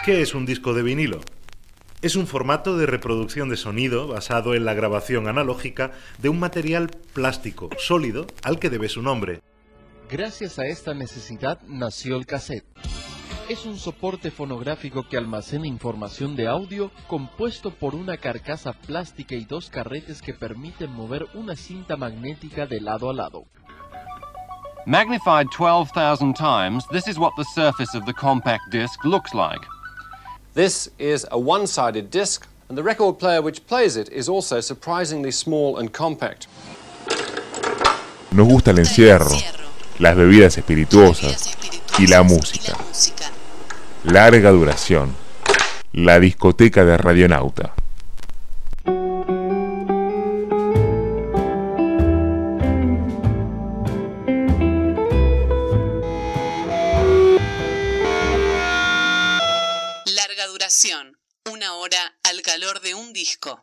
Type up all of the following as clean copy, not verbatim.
¿Qué es un disco de vinilo? Es un formato de reproducción de sonido basado en la grabación analógica de un material plástico sólido al que debe su nombre. Gracias a esta necesidad nació el cassette. Es un soporte fonográfico que almacena información de audio compuesto por una carcasa plástica y dos carretes que permiten mover una cinta magnética de lado a lado. Magnified 12,000 times, this is what the surface of the compact disc looks like. This is a one-sided disc, and the record player which plays it is also surprisingly small and compact. Nos gusta el encierro, las bebidas espirituosas y la música. Larga duración. La discoteca de Radionauta. Larga duración. 1 hora al calor de un disco.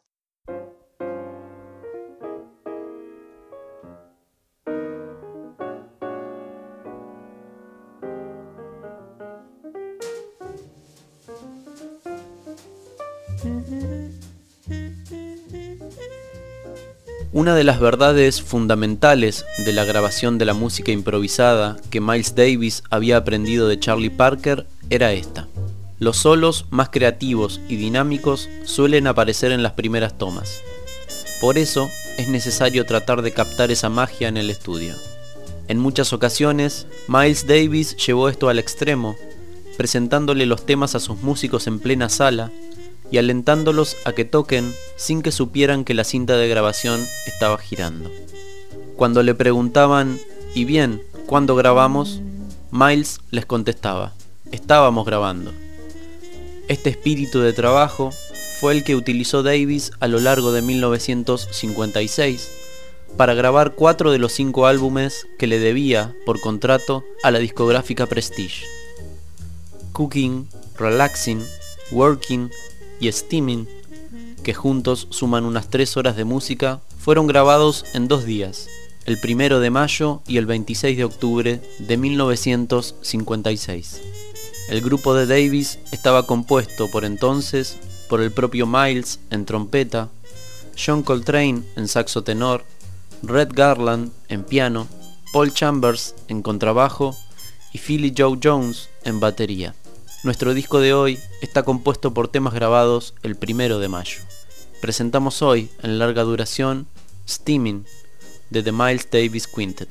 Una de las verdades fundamentales de la grabación de la música improvisada que Miles Davis había aprendido de Charlie Parker era esta. Los solos más creativos y dinámicos suelen aparecer en las primeras tomas. Por eso es necesario tratar de captar esa magia en el estudio. En muchas ocasiones, Miles Davis llevó esto al extremo, presentándole los temas a sus músicos en plena sala y alentándolos a que toquen sin que supieran que la cinta de grabación estaba girando. Cuando le preguntaban, ¿y bien, cuándo grabamos?, Miles les contestaba, estábamos grabando. Este espíritu de trabajo fue el que utilizó Davis a lo largo de 1956 para grabar 4 de los 5 álbumes que le debía por contrato a la discográfica Prestige. Cooking, Relaxing, Working y Steaming, que juntos suman unas 3 horas de música, fueron grabados en 2 días, el 1 de mayo y el 26 de octubre de 1956. El grupo de Davis estaba compuesto por entonces por el propio Miles en trompeta, John Coltrane en saxo tenor, Red Garland en piano, Paul Chambers en contrabajo y Philly Joe Jones en batería. Nuestro disco de hoy está compuesto por temas grabados el 1 de mayo. Presentamos hoy, en larga duración, Steaming, de The Miles Davis Quintet.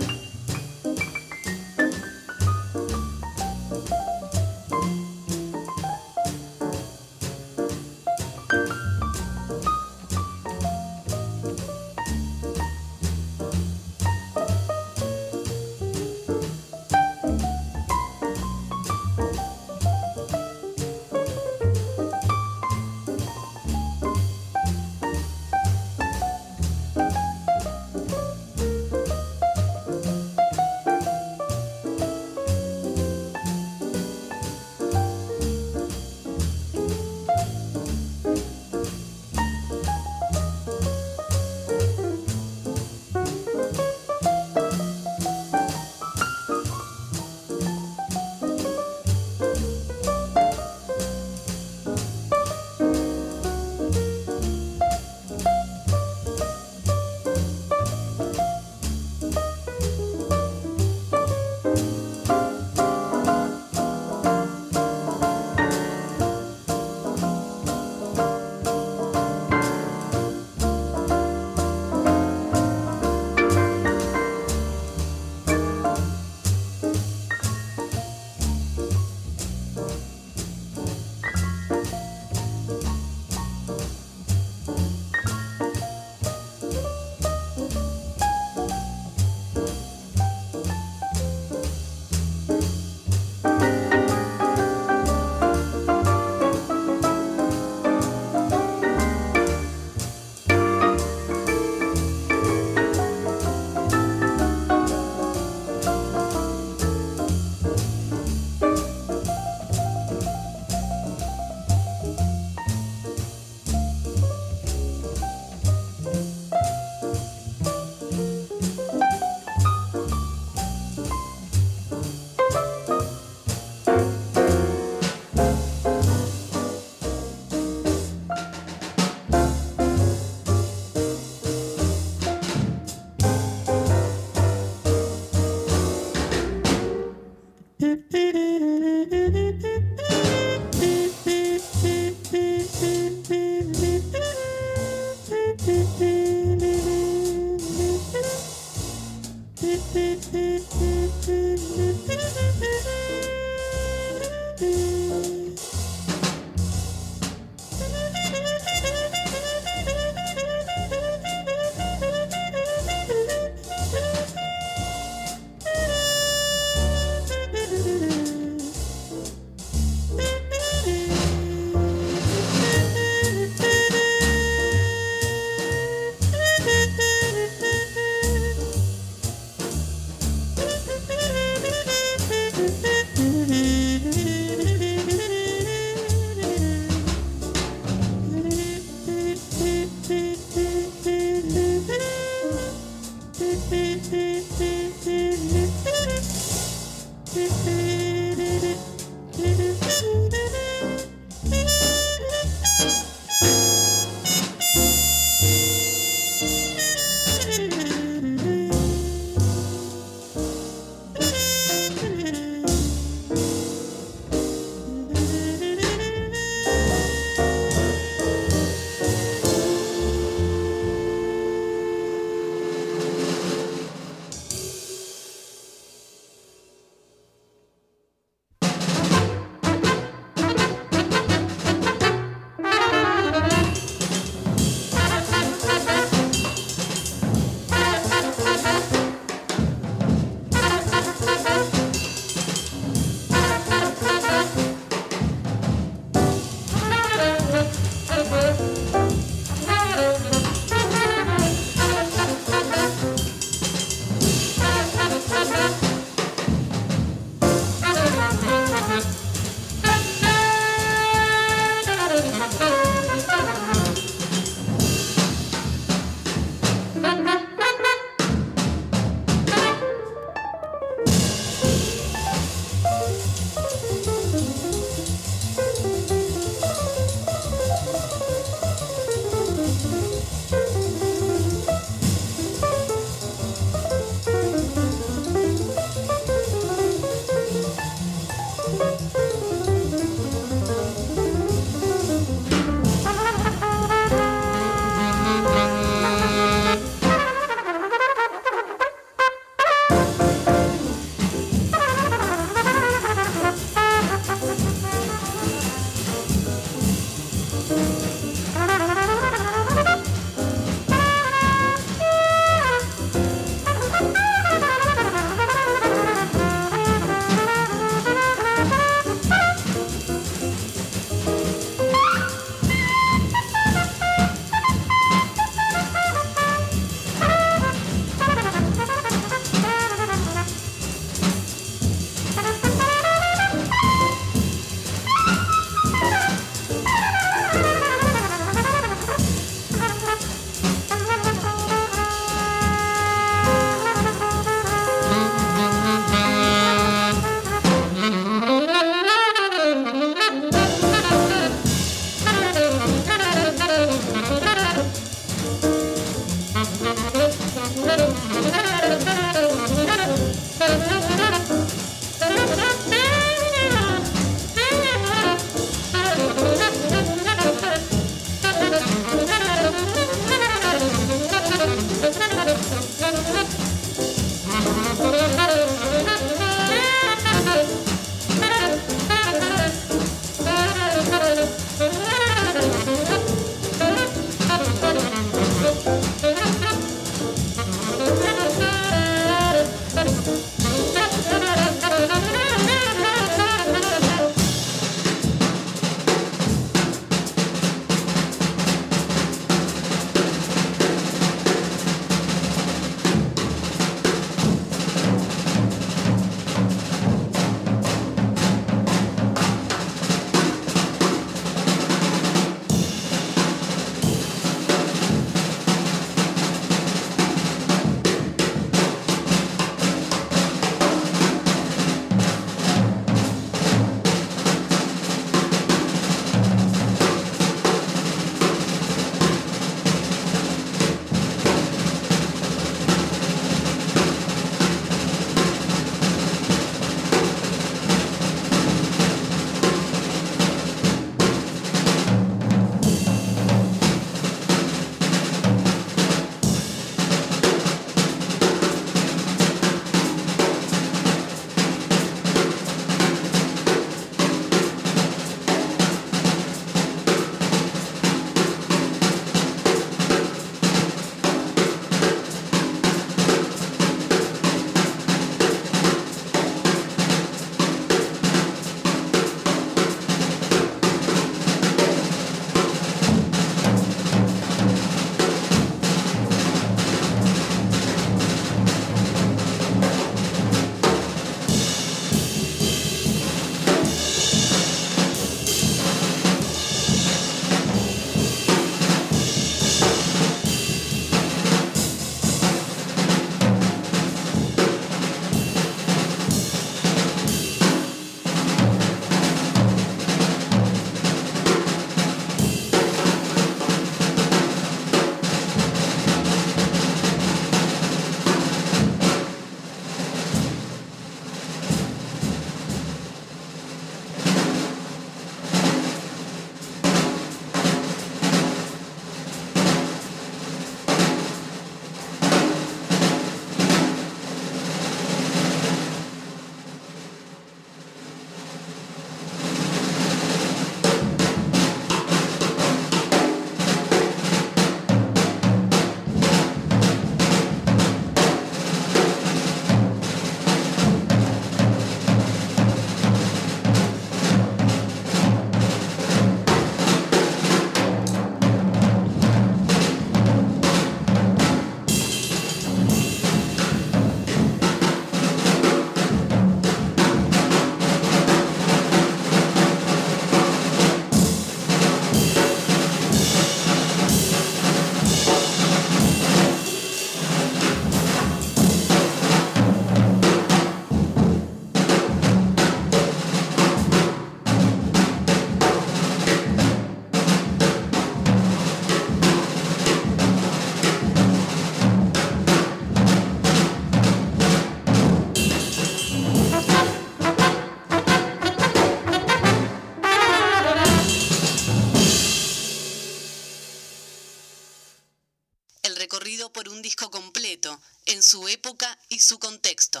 un disco completo, en su época y su contexto.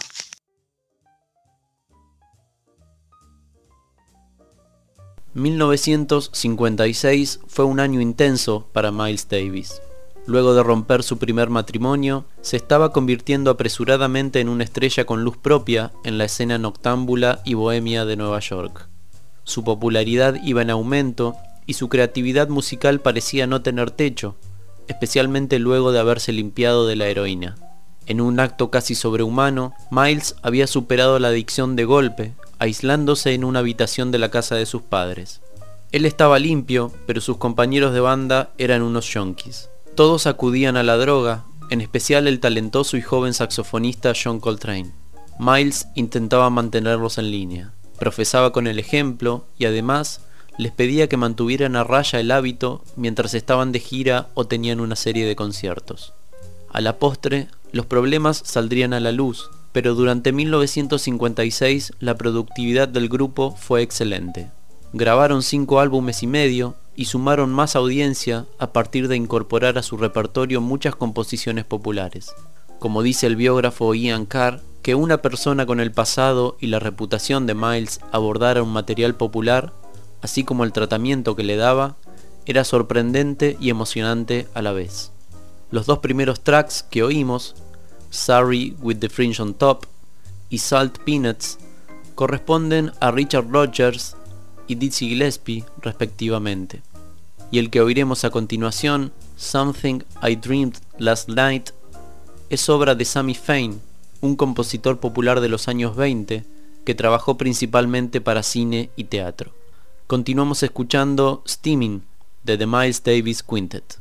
...1956 fue un año intenso para Miles Davis. Luego de romper su primer matrimonio, se estaba convirtiendo apresuradamente en una estrella con luz propia en la escena noctámbula y bohemia de Nueva York. Su popularidad iba en aumento y su creatividad musical parecía no tener techo, especialmente luego de haberse limpiado de la heroína. En un acto casi sobrehumano, Miles había superado la adicción de golpe, aislándose en una habitación de la casa de sus padres. Él estaba limpio, pero sus compañeros de banda eran unos yonkis. Todos acudían a la droga, en especial el talentoso y joven saxofonista John Coltrane. Miles intentaba mantenerlos en línea, profesaba con el ejemplo y además les pedía que mantuvieran a raya el hábito mientras estaban de gira o tenían una serie de conciertos. A la postre, los problemas saldrían a la luz, pero durante 1956 la productividad del grupo fue excelente. Grabaron 5 álbumes y medio y sumaron más audiencia a partir de incorporar a su repertorio muchas composiciones populares. Como dice el biógrafo Ian Carr, que una persona con el pasado y la reputación de Miles abordara un material popular, así como el tratamiento que le daba, era sorprendente y emocionante a la vez. Los 2 primeros tracks que oímos, Sorry with the Fringe on Top y Salt Peanuts, corresponden a Richard Rodgers y Dizzy Gillespie respectivamente. Y el que oiremos a continuación, Something I Dreamed Last Night, es obra de Sammy Fain, un compositor popular de los años 20 que trabajó principalmente para cine y teatro. Continuamos escuchando Steaming de The Miles Davis Quintet.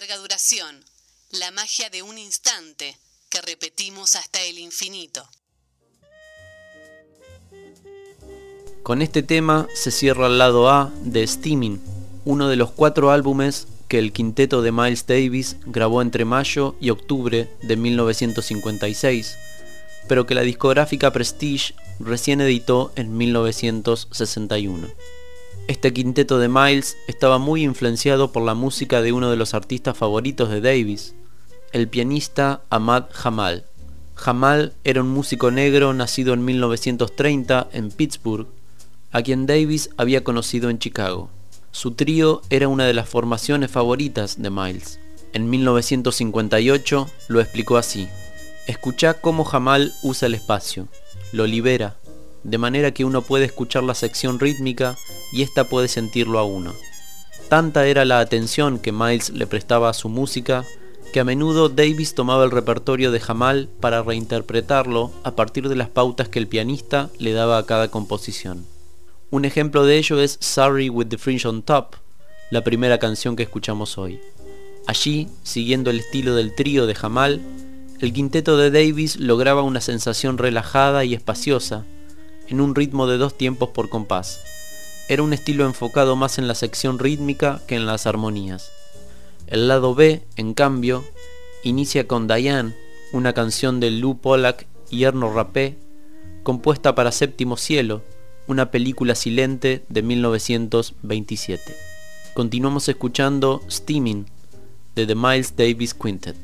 larga duración, la magia de un instante que repetimos hasta el infinito. Con este tema se cierra el lado A de Steaming, uno de los 4 álbumes que el quinteto de Miles Davis grabó entre mayo y octubre de 1956, pero que la discográfica Prestige recién editó en 1961. Este quinteto de Miles estaba muy influenciado por la música de uno de los artistas favoritos de Davis, el pianista Ahmad Jamal. Jamal era un músico negro nacido en 1930 en Pittsburgh, a quien Davis había conocido en Chicago. Su trío era una de las formaciones favoritas de Miles. En 1958 lo explicó así: escuchá cómo Jamal usa el espacio, lo libera, de manera que uno puede escuchar la sección rítmica y ésta puede sentirlo a uno. Tanta era la atención que Miles le prestaba a su música, que a menudo Davis tomaba el repertorio de Jamal para reinterpretarlo a partir de las pautas que el pianista le daba a cada composición. Un ejemplo de ello es Sorry with the Fringe on Top, la primera canción que escuchamos hoy. Allí, siguiendo el estilo del trío de Jamal, el quinteto de Davis lograba una sensación relajada y espaciosa, en un ritmo de 2 tiempos por compás. Era un estilo enfocado más en la sección rítmica que en las armonías. El lado B, en cambio, inicia con Diane, una canción de Lew Pollack y Erno Rappé, compuesta para Séptimo Cielo, una película silente de 1927. Continuamos escuchando Steaming, de The Miles Davis Quintet.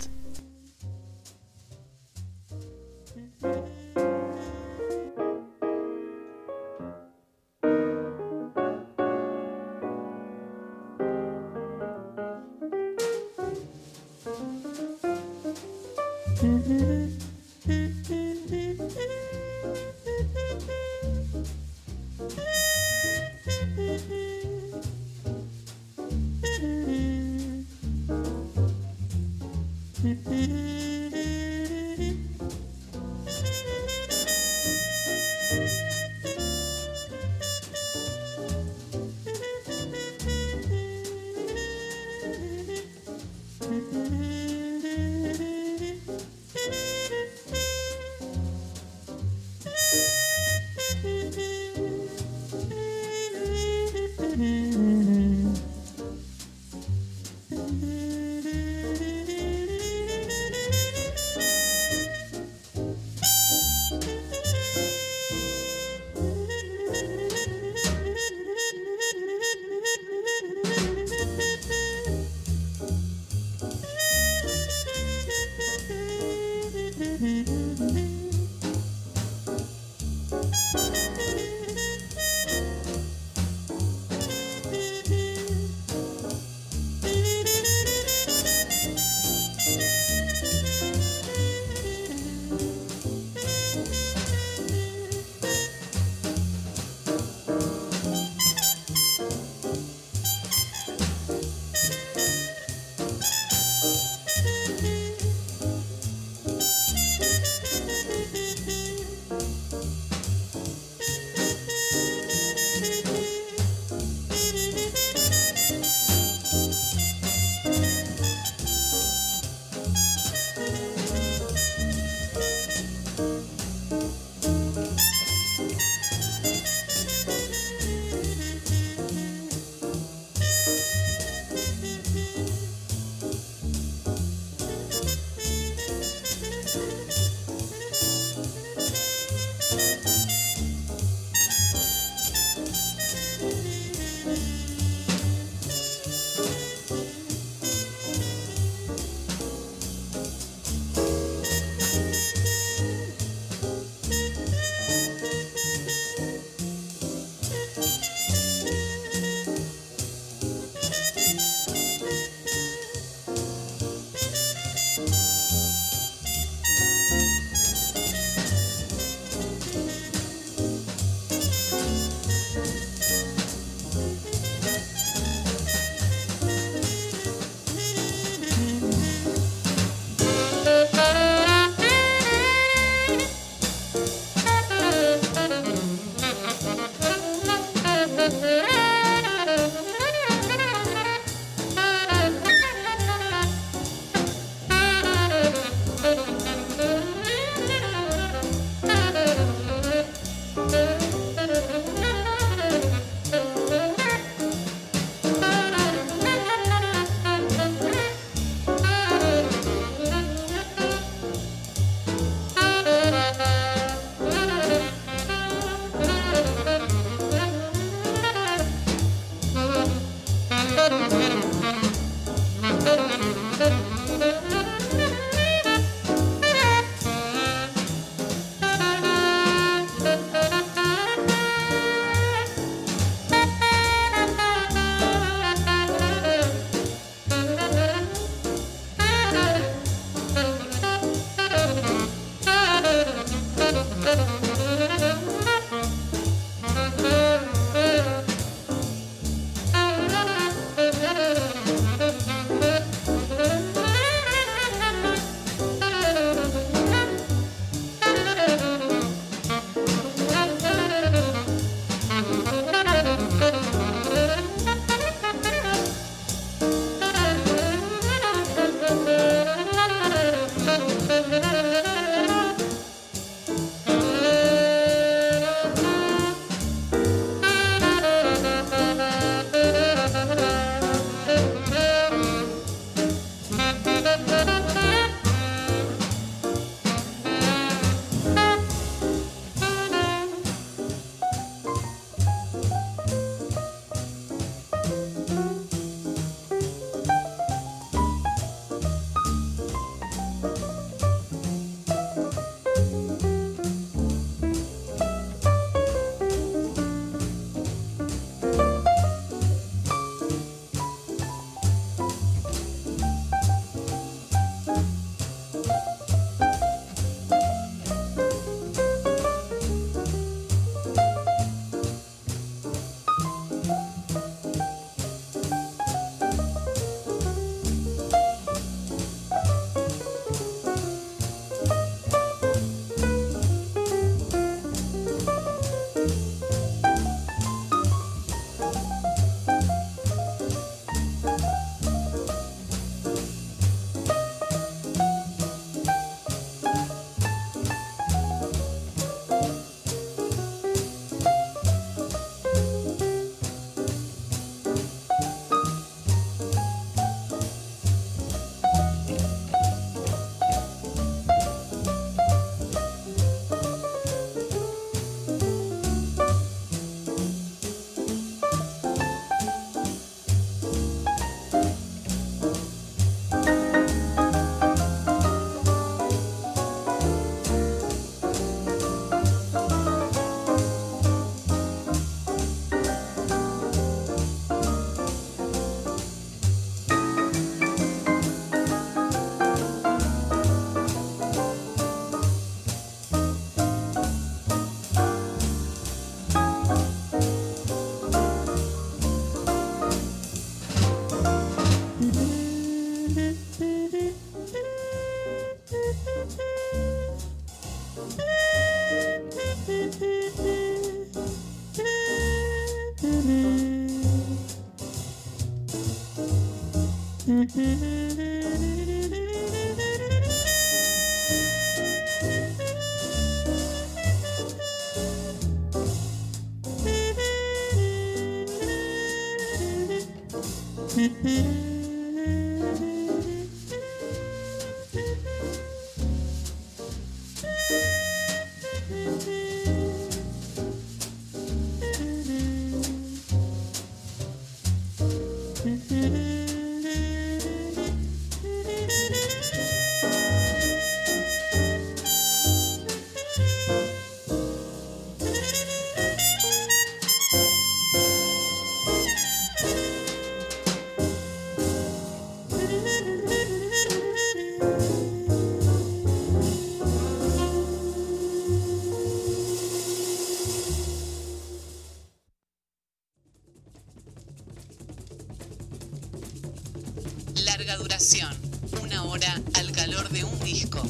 Larga duración, 1 hora al calor de un disco.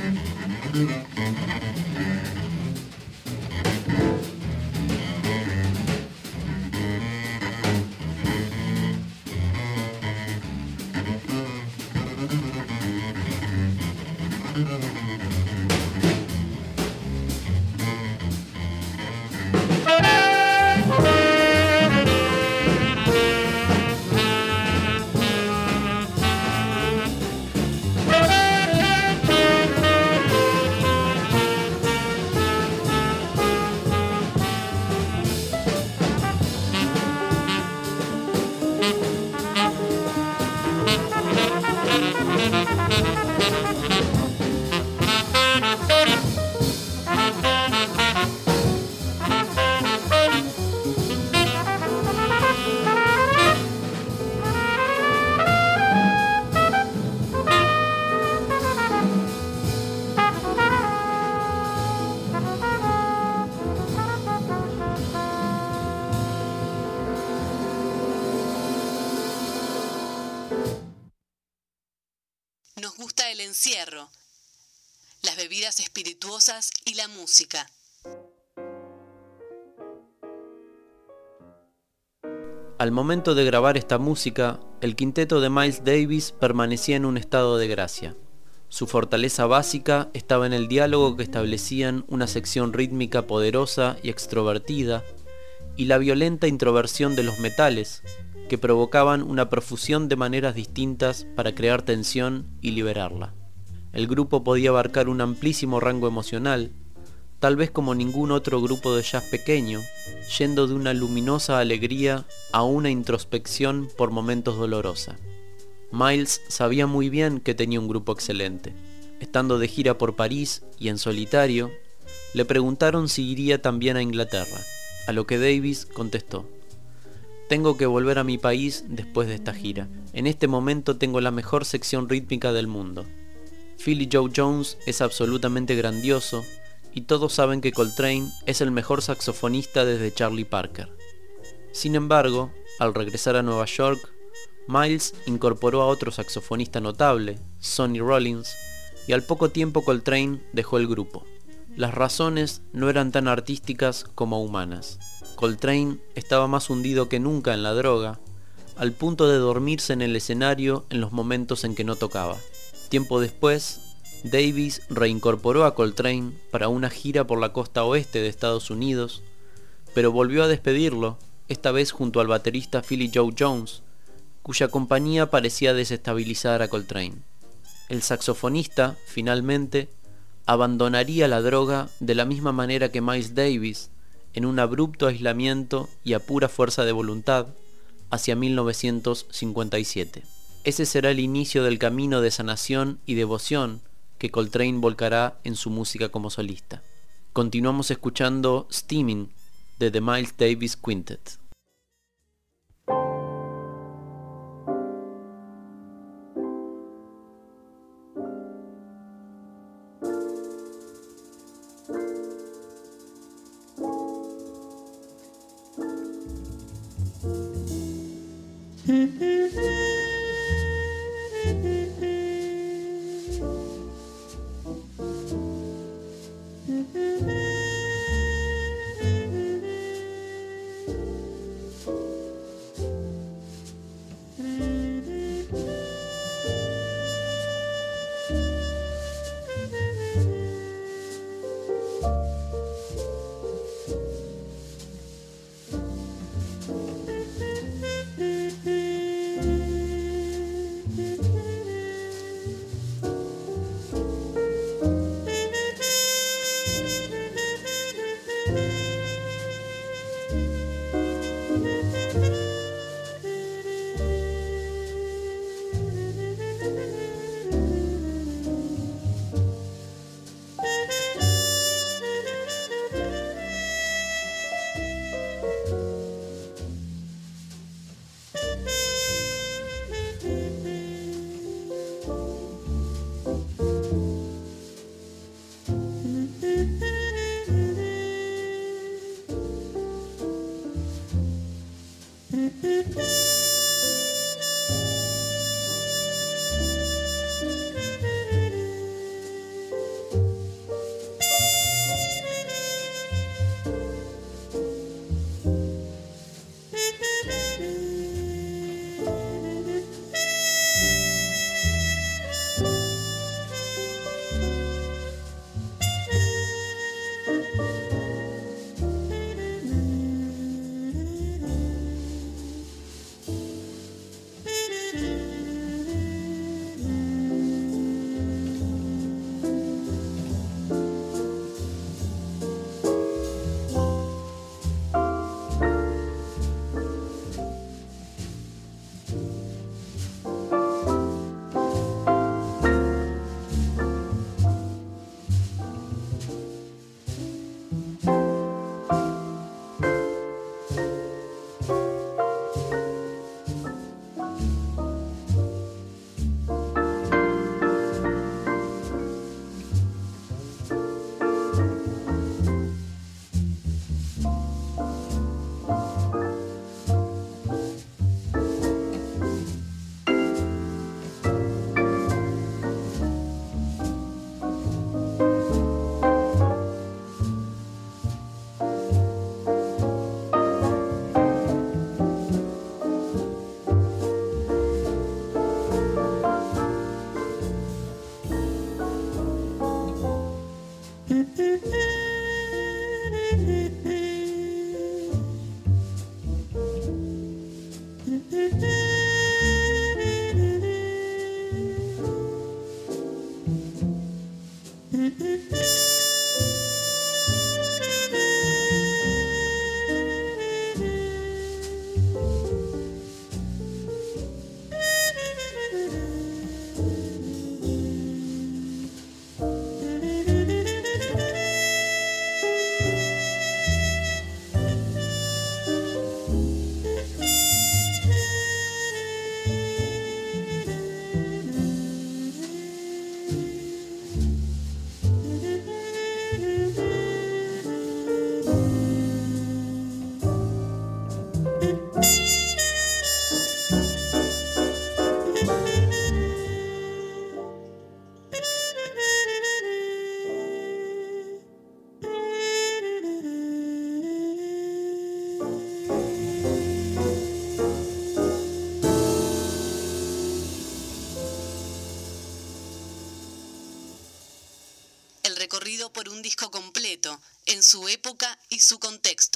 Nos gusta el encierro, las bebidas espirituosas y la música. Al momento de grabar esta música, el quinteto de Miles Davis permanecía en un estado de gracia. Su fortaleza básica estaba en el diálogo que establecían una sección rítmica poderosa y extrovertida, y la violenta introversión de los metales, que provocaban una profusión de maneras distintas para crear tensión y liberarla. El grupo podía abarcar un amplísimo rango emocional, tal vez como ningún otro grupo de jazz pequeño, yendo de una luminosa alegría a una introspección por momentos dolorosa. Miles sabía muy bien que tenía un grupo excelente. Estando de gira por París y en solitario, le preguntaron si iría también a Inglaterra, a lo que Davis contestó: tengo que volver a mi país después de esta gira. En este momento tengo la mejor sección rítmica del mundo. Philly Joe Jones es absolutamente grandioso y todos saben que Coltrane es el mejor saxofonista desde Charlie Parker. Sin embargo, al regresar a Nueva York, Miles incorporó a otro saxofonista notable, Sonny Rollins, y al poco tiempo Coltrane dejó el grupo. Las razones no eran tan artísticas como humanas. Coltrane estaba más hundido que nunca en la droga, al punto de dormirse en el escenario en los momentos en que no tocaba. Tiempo después, Davis reincorporó a Coltrane para una gira por la costa oeste de Estados Unidos, pero volvió a despedirlo, esta vez junto al baterista Philly Joe Jones, cuya compañía parecía desestabilizar a Coltrane. El saxofonista, finalmente, abandonaría la droga de la misma manera que Miles Davis, en un abrupto aislamiento y a pura fuerza de voluntad, hacia 1957. Ese será el inicio del camino de sanación y devoción que Coltrane volcará en su música como solista. Continuamos escuchando Steaming de The Miles Davis Quintet. Recorrido por un disco completo, en su época y su contexto.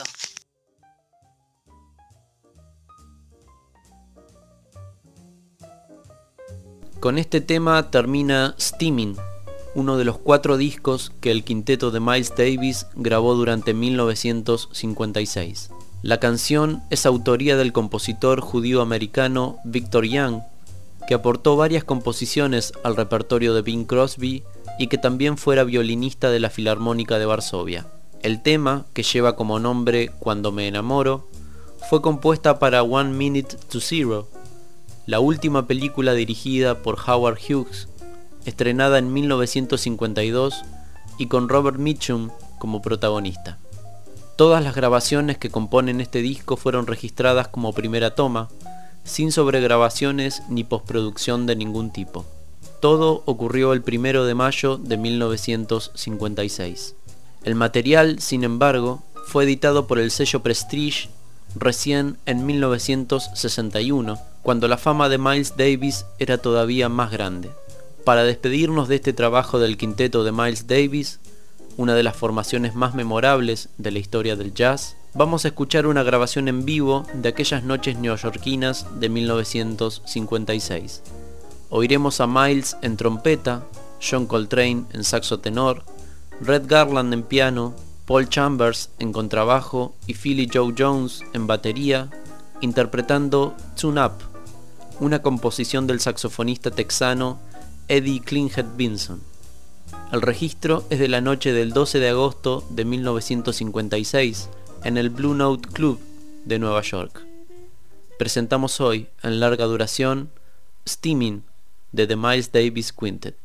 Con este tema termina Steaming, uno de los 4 discos que el quinteto de Miles Davis grabó durante 1956. La canción es autoría del compositor judío-americano Victor Young, que aportó varias composiciones al repertorio de Bing Crosby y que también fuera violinista de la Filarmónica de Varsovia. El tema, que lleva como nombre Cuando me enamoro, fue compuesta para One Minute to Zero, la última película dirigida por Howard Hughes, estrenada en 1952 y con Robert Mitchum como protagonista. Todas las grabaciones que componen este disco fueron registradas como primera toma, sin sobregrabaciones ni postproducción de ningún tipo. Todo ocurrió el 1 de mayo de 1956. El material, sin embargo, fue editado por el sello Prestige recién en 1961, cuando la fama de Miles Davis era todavía más grande. Para despedirnos de este trabajo del quinteto de Miles Davis, una de las formaciones más memorables de la historia del jazz, vamos a escuchar una grabación en vivo de aquellas noches neoyorquinas de 1956. Oiremos a Miles en trompeta, John Coltrane en saxo tenor, Red Garland en piano, Paul Chambers en contrabajo y Philly Joe Jones en batería, interpretando Tune Up, una composición del saxofonista texano Eddie Klinghead Vinson. El registro es de la noche del 12 de agosto de 1956 en el Blue Note Club de Nueva York. Presentamos hoy, en larga duración, Steaming de The Miles Davis Quintet.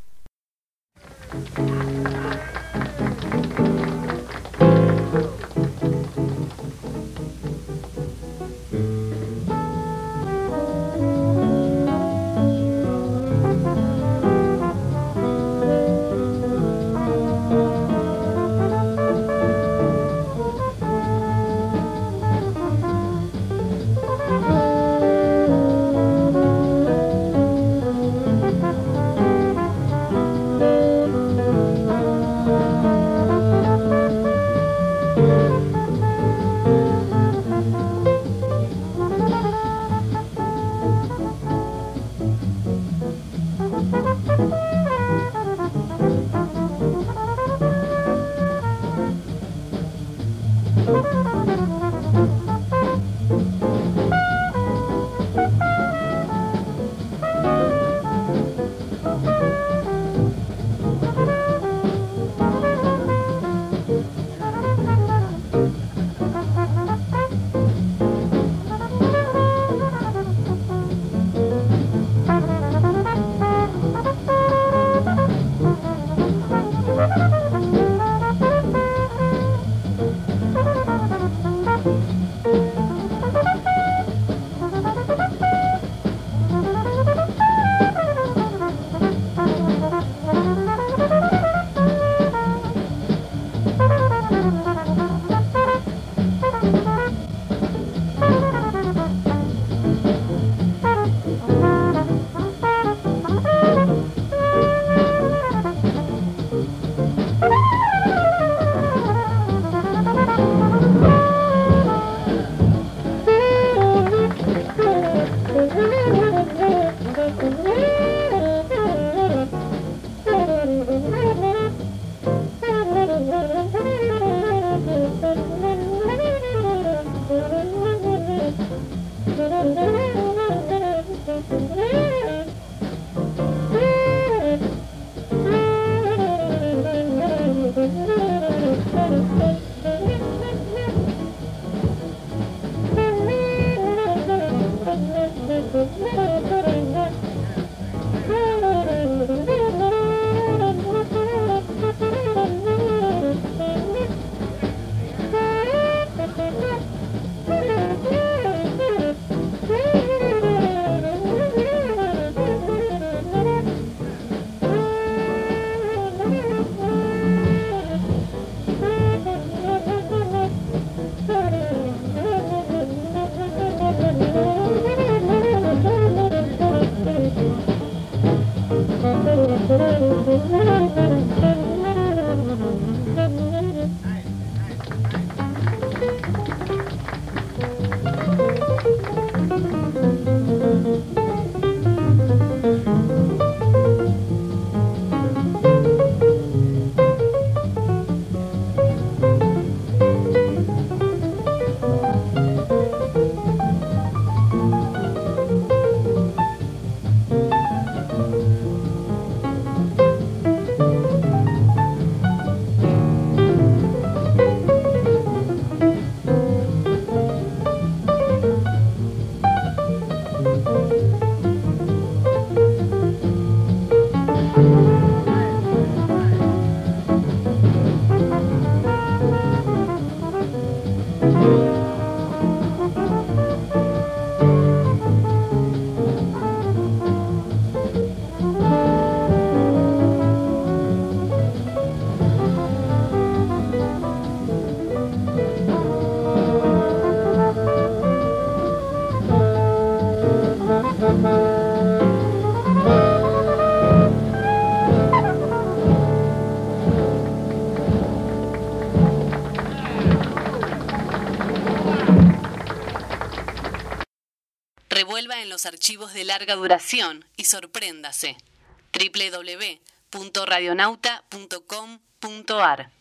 Vuelva en los archivos de larga duración y sorpréndase. www.radionauta.com.ar.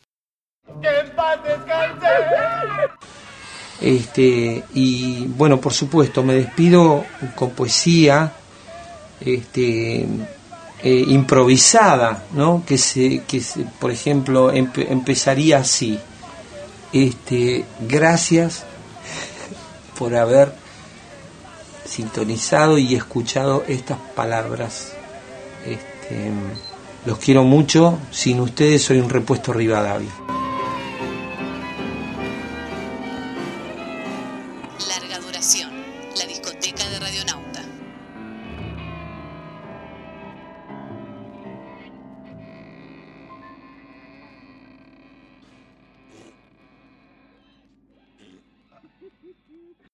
Y bueno, por supuesto, me despido con poesía improvisada, ¿no? Que por ejemplo, empezaría así. Gracias por haber sintonizado y escuchado estas palabras. Los quiero mucho. Sin ustedes soy un repuesto Rivadavia. Larga